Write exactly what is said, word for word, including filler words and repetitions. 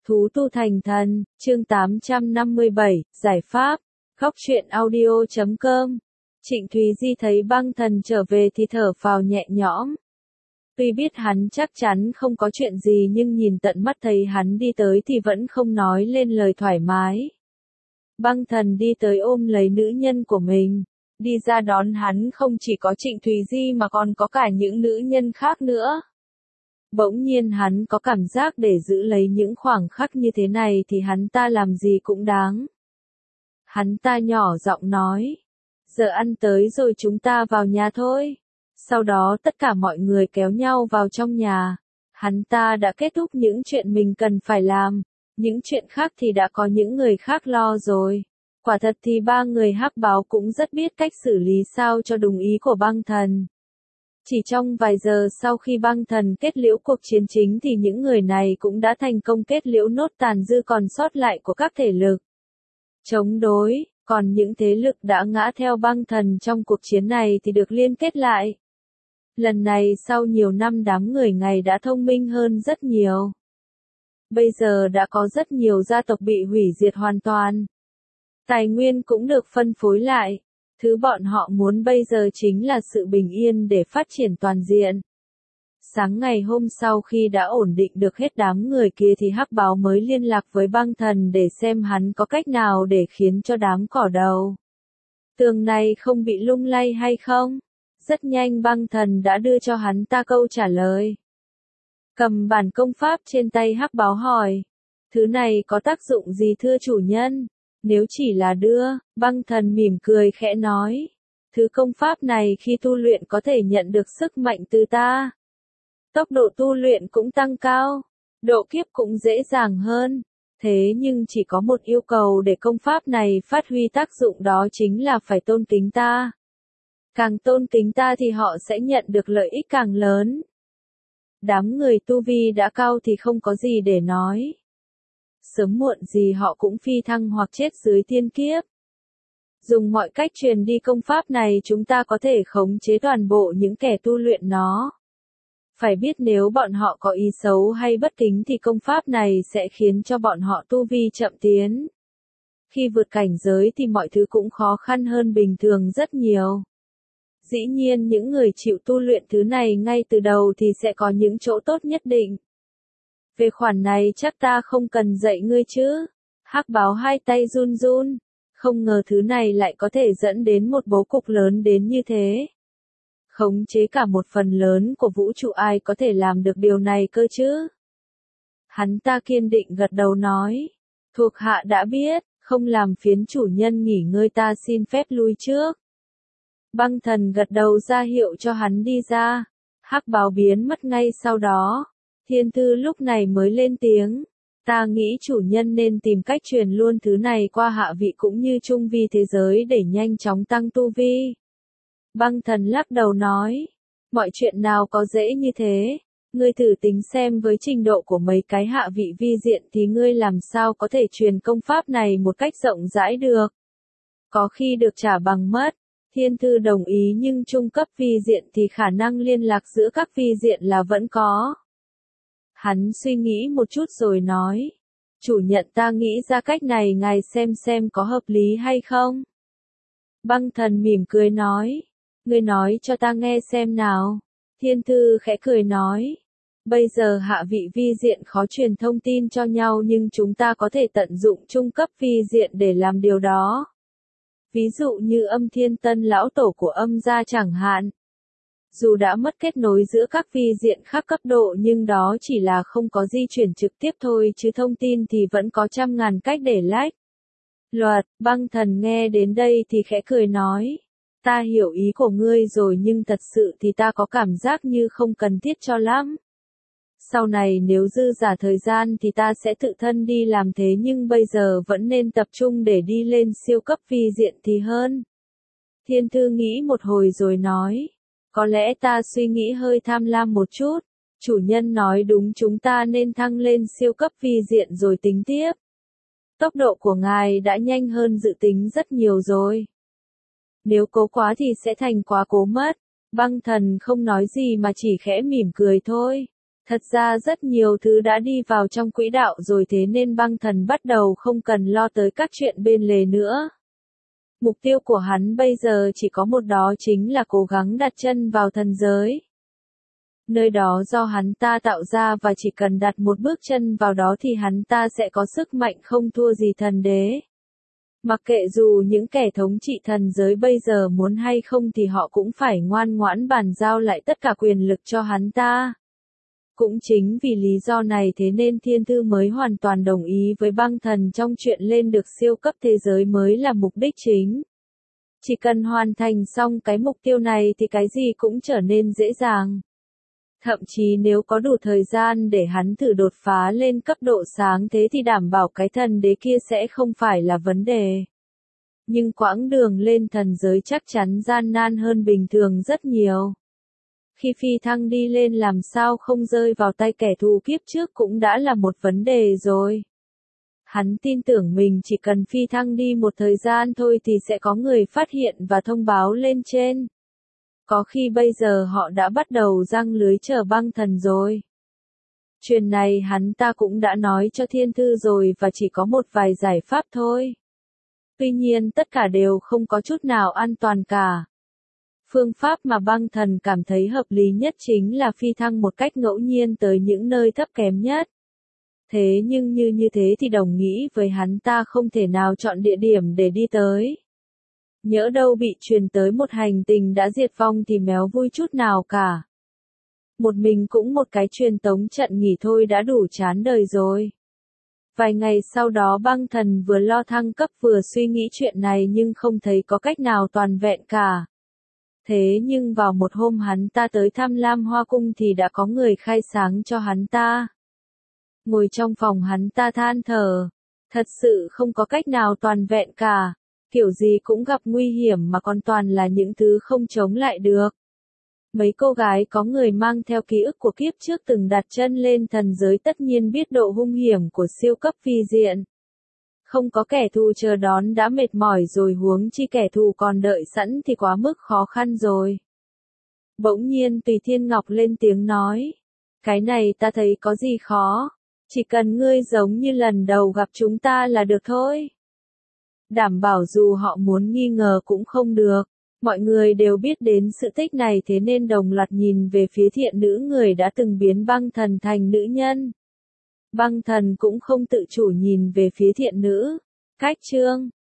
Thú tu thành thần, chương tám trăm năm mươi bảy, giải pháp, góc truyện audio chấm com. Trịnh Thúy Di thấy băng thần trở về thì thở phào nhẹ nhõm. Tuy biết hắn chắc chắn không có chuyện gì nhưng nhìn tận mắt thấy hắn đi tới thì vẫn không nói lên lời thoải mái. Băng thần đi tới ôm lấy nữ nhân của mình. Đi ra đón hắn không chỉ có Trịnh Thúy Di mà còn có cả những nữ nhân khác nữa. Bỗng nhiên hắn có cảm giác để giữ lấy những khoảng khắc như thế này thì hắn ta làm gì cũng đáng. Hắn ta nhỏ giọng nói. Giờ ăn tới rồi chúng ta vào nhà thôi. Sau đó tất cả mọi người kéo nhau vào trong nhà. Hắn ta đã kết thúc những chuyện mình cần phải làm. Những chuyện khác thì đã có những người khác lo rồi. Quả thật thì ba người hắc báo cũng rất biết cách xử lý sao cho đúng ý của băng thần. Chỉ trong vài giờ sau khi băng thần kết liễu cuộc chiến chính thì những người này cũng đã thành công kết liễu nốt tàn dư còn sót lại của các thể lực chống đối, còn những thế lực đã ngã theo băng thần trong cuộc chiến này thì được liên kết lại. Lần này sau nhiều năm đám người ngày đã thông minh hơn rất nhiều. Bây giờ đã có rất nhiều gia tộc bị hủy diệt hoàn toàn. Tài nguyên cũng được phân phối lại. Thứ bọn họ muốn bây giờ chính là sự bình yên để phát triển toàn diện. Sáng ngày hôm sau khi đã ổn định được hết đám người kia thì hắc báo mới liên lạc với băng thần để xem hắn có cách nào để khiến cho đám cỏ đầu tường này không bị lung lay hay không. Rất nhanh băng thần đã đưa cho hắn ta câu trả lời. Cầm bản công pháp trên tay hắc báo hỏi. Thứ này có tác dụng gì thưa chủ nhân? Nếu chỉ là đưa, băng thần mỉm cười khẽ nói. Thứ công pháp này khi tu luyện có thể nhận được sức mạnh từ ta. Tốc độ tu luyện cũng tăng cao. Độ kiếp cũng dễ dàng hơn. Thế nhưng chỉ có một yêu cầu để công pháp này phát huy tác dụng đó chính là phải tôn kính ta. Càng tôn kính ta thì họ sẽ nhận được lợi ích càng lớn. Đám người tu vi đã cao thì không có gì để nói. Sớm muộn gì họ cũng phi thăng hoặc chết dưới thiên kiếp. Dùng mọi cách truyền đi công pháp này chúng ta có thể khống chế toàn bộ những kẻ tu luyện nó. Phải biết nếu bọn họ có ý xấu hay bất kính thì công pháp này sẽ khiến cho bọn họ tu vi chậm tiến. Khi vượt cảnh giới thì mọi thứ cũng khó khăn hơn bình thường rất nhiều. Dĩ nhiên những người chịu tu luyện thứ này ngay từ đầu thì sẽ có những chỗ tốt nhất định. Về khoản này chắc ta không cần dạy ngươi chứ. Hắc báo hai tay run run. Không ngờ thứ này lại có thể dẫn đến một bố cục lớn đến như thế. Khống chế cả một phần lớn của vũ trụ ai có thể làm được điều này cơ chứ? Hắn ta kiên định gật đầu nói. Thuộc hạ đã biết, không làm phiến chủ nhân nghỉ ngơi ta xin phép lui trước. Băng thần gật đầu ra hiệu cho hắn đi ra. Hắc báo biến mất ngay sau đó. Thiên thư lúc này mới lên tiếng. Ta nghĩ chủ nhân nên tìm cách truyền luôn thứ này qua hạ vị cũng như trung vi thế giới để nhanh chóng tăng tu vi. Băng thần lắc đầu nói. Mọi chuyện nào có dễ như thế. Ngươi thử tính xem với trình độ của mấy cái hạ vị vi diện thì ngươi làm sao có thể truyền công pháp này một cách rộng rãi được. Có khi được trả bằng mất. Thiên thư đồng ý nhưng trung cấp vi diện thì khả năng liên lạc giữa các vi diện là vẫn có. Hắn suy nghĩ một chút rồi nói. Chủ nhận ta nghĩ ra cách này ngài xem xem có hợp lý hay không. Băng thần mỉm cười nói. Ngươi nói cho ta nghe xem nào. Thiên thư khẽ cười nói. Bây giờ hạ vị vi diện khó truyền thông tin cho nhau nhưng chúng ta có thể tận dụng trung cấp vi diện để làm điều đó. Ví dụ như âm thiên tân lão tổ của âm gia chẳng hạn. Dù đã mất kết nối giữa các vi diện khác cấp độ nhưng đó chỉ là không có di chuyển trực tiếp thôi chứ thông tin thì vẫn có trăm ngàn cách để lách. Luật, băng thần nghe đến đây thì khẽ cười nói. Ta hiểu ý của ngươi rồi nhưng thật sự thì ta có cảm giác như không cần thiết cho lắm. Sau này nếu dư giả thời gian thì ta sẽ tự thân đi làm thế nhưng bây giờ vẫn nên tập trung để đi lên siêu cấp vi diện thì hơn. Thiên thư nghĩ một hồi rồi nói. Có lẽ ta suy nghĩ hơi tham lam một chút. Chủ nhân nói đúng chúng ta nên thăng lên siêu cấp vi diện rồi tính tiếp. Tốc độ của ngài đã nhanh hơn dự tính rất nhiều rồi. Nếu cố quá thì sẽ thành quá cố mất. Băng thần không nói gì mà chỉ khẽ mỉm cười thôi. Thật ra rất nhiều thứ đã đi vào trong quỹ đạo rồi, thế nên băng thần bắt đầu không cần lo tới các chuyện bên lề nữa. Mục tiêu của hắn bây giờ chỉ có một, đó chính là cố gắng đặt chân vào thần giới. Nơi đó do hắn ta tạo ra, và chỉ cần đặt một bước chân vào đó thì hắn ta sẽ có sức mạnh không thua gì thần đế. Mặc kệ dù những kẻ thống trị thần giới bây giờ muốn hay không thì họ cũng phải ngoan ngoãn bàn giao lại tất cả quyền lực cho hắn ta. Cũng chính vì lý do này thế nên Thiên Thư mới hoàn toàn đồng ý với băng thần trong chuyện lên được siêu cấp thế giới mới là mục đích chính. Chỉ cần hoàn thành xong cái mục tiêu này thì cái gì cũng trở nên dễ dàng. Thậm chí nếu có đủ thời gian để hắn thử đột phá lên cấp độ sáng thế thì đảm bảo cái thần đế kia sẽ không phải là vấn đề. Nhưng quãng đường lên thần giới chắc chắn gian nan hơn bình thường rất nhiều. Khi phi thăng đi lên làm sao không rơi vào tay kẻ thù kiếp trước cũng đã là một vấn đề rồi. Hắn tin tưởng mình chỉ cần phi thăng đi một thời gian thôi thì sẽ có người phát hiện và thông báo lên trên. Có khi bây giờ họ đã bắt đầu giăng lưới chờ băng thần rồi. Chuyện này hắn ta cũng đã nói cho Thiên Thư rồi và chỉ có một vài giải pháp thôi. Tuy nhiên tất cả đều không có chút nào an toàn cả. Phương pháp mà băng thần cảm thấy hợp lý nhất chính là phi thăng một cách ngẫu nhiên tới những nơi thấp kém nhất. Thế nhưng như như thế thì đồng nghĩa với hắn ta không thể nào chọn địa điểm để đi tới. Nhỡ đâu bị truyền tới một hành tinh đã diệt vong thì méo vui chút nào cả. Một mình cũng một cái truyền tống trận nghỉ thôi đã đủ chán đời rồi. Vài ngày sau đó băng thần vừa lo thăng cấp vừa suy nghĩ chuyện này nhưng không thấy có cách nào toàn vẹn cả. Thế nhưng vào một hôm hắn ta tới thăm Lam Hoa Cung thì đã có người khai sáng cho hắn ta. Ngồi trong phòng hắn ta than thở. Thật sự không có cách nào toàn vẹn cả. Kiểu gì cũng gặp nguy hiểm mà còn toàn là những thứ không chống lại được. Mấy cô gái có người mang theo ký ức của kiếp trước từng đặt chân lên thần giới tất nhiên biết độ hung hiểm của siêu cấp phi diện. Không có kẻ thù chờ đón đã mệt mỏi rồi, huống chi kẻ thù còn đợi sẵn thì quá mức khó khăn rồi. Bỗng nhiên Tùy Thiên Ngọc lên tiếng nói. Cái này ta thấy có gì khó. Chỉ cần ngươi giống như lần đầu gặp chúng ta là được thôi. Đảm bảo dù họ muốn nghi ngờ cũng không được. Mọi người đều biết đến sự tích này thế nên đồng loạt nhìn về phía thiện nữ người đã từng biến băng thần thành nữ nhân. Băng thần cũng không tự chủ nhìn về phía thiện nữ. Cách chương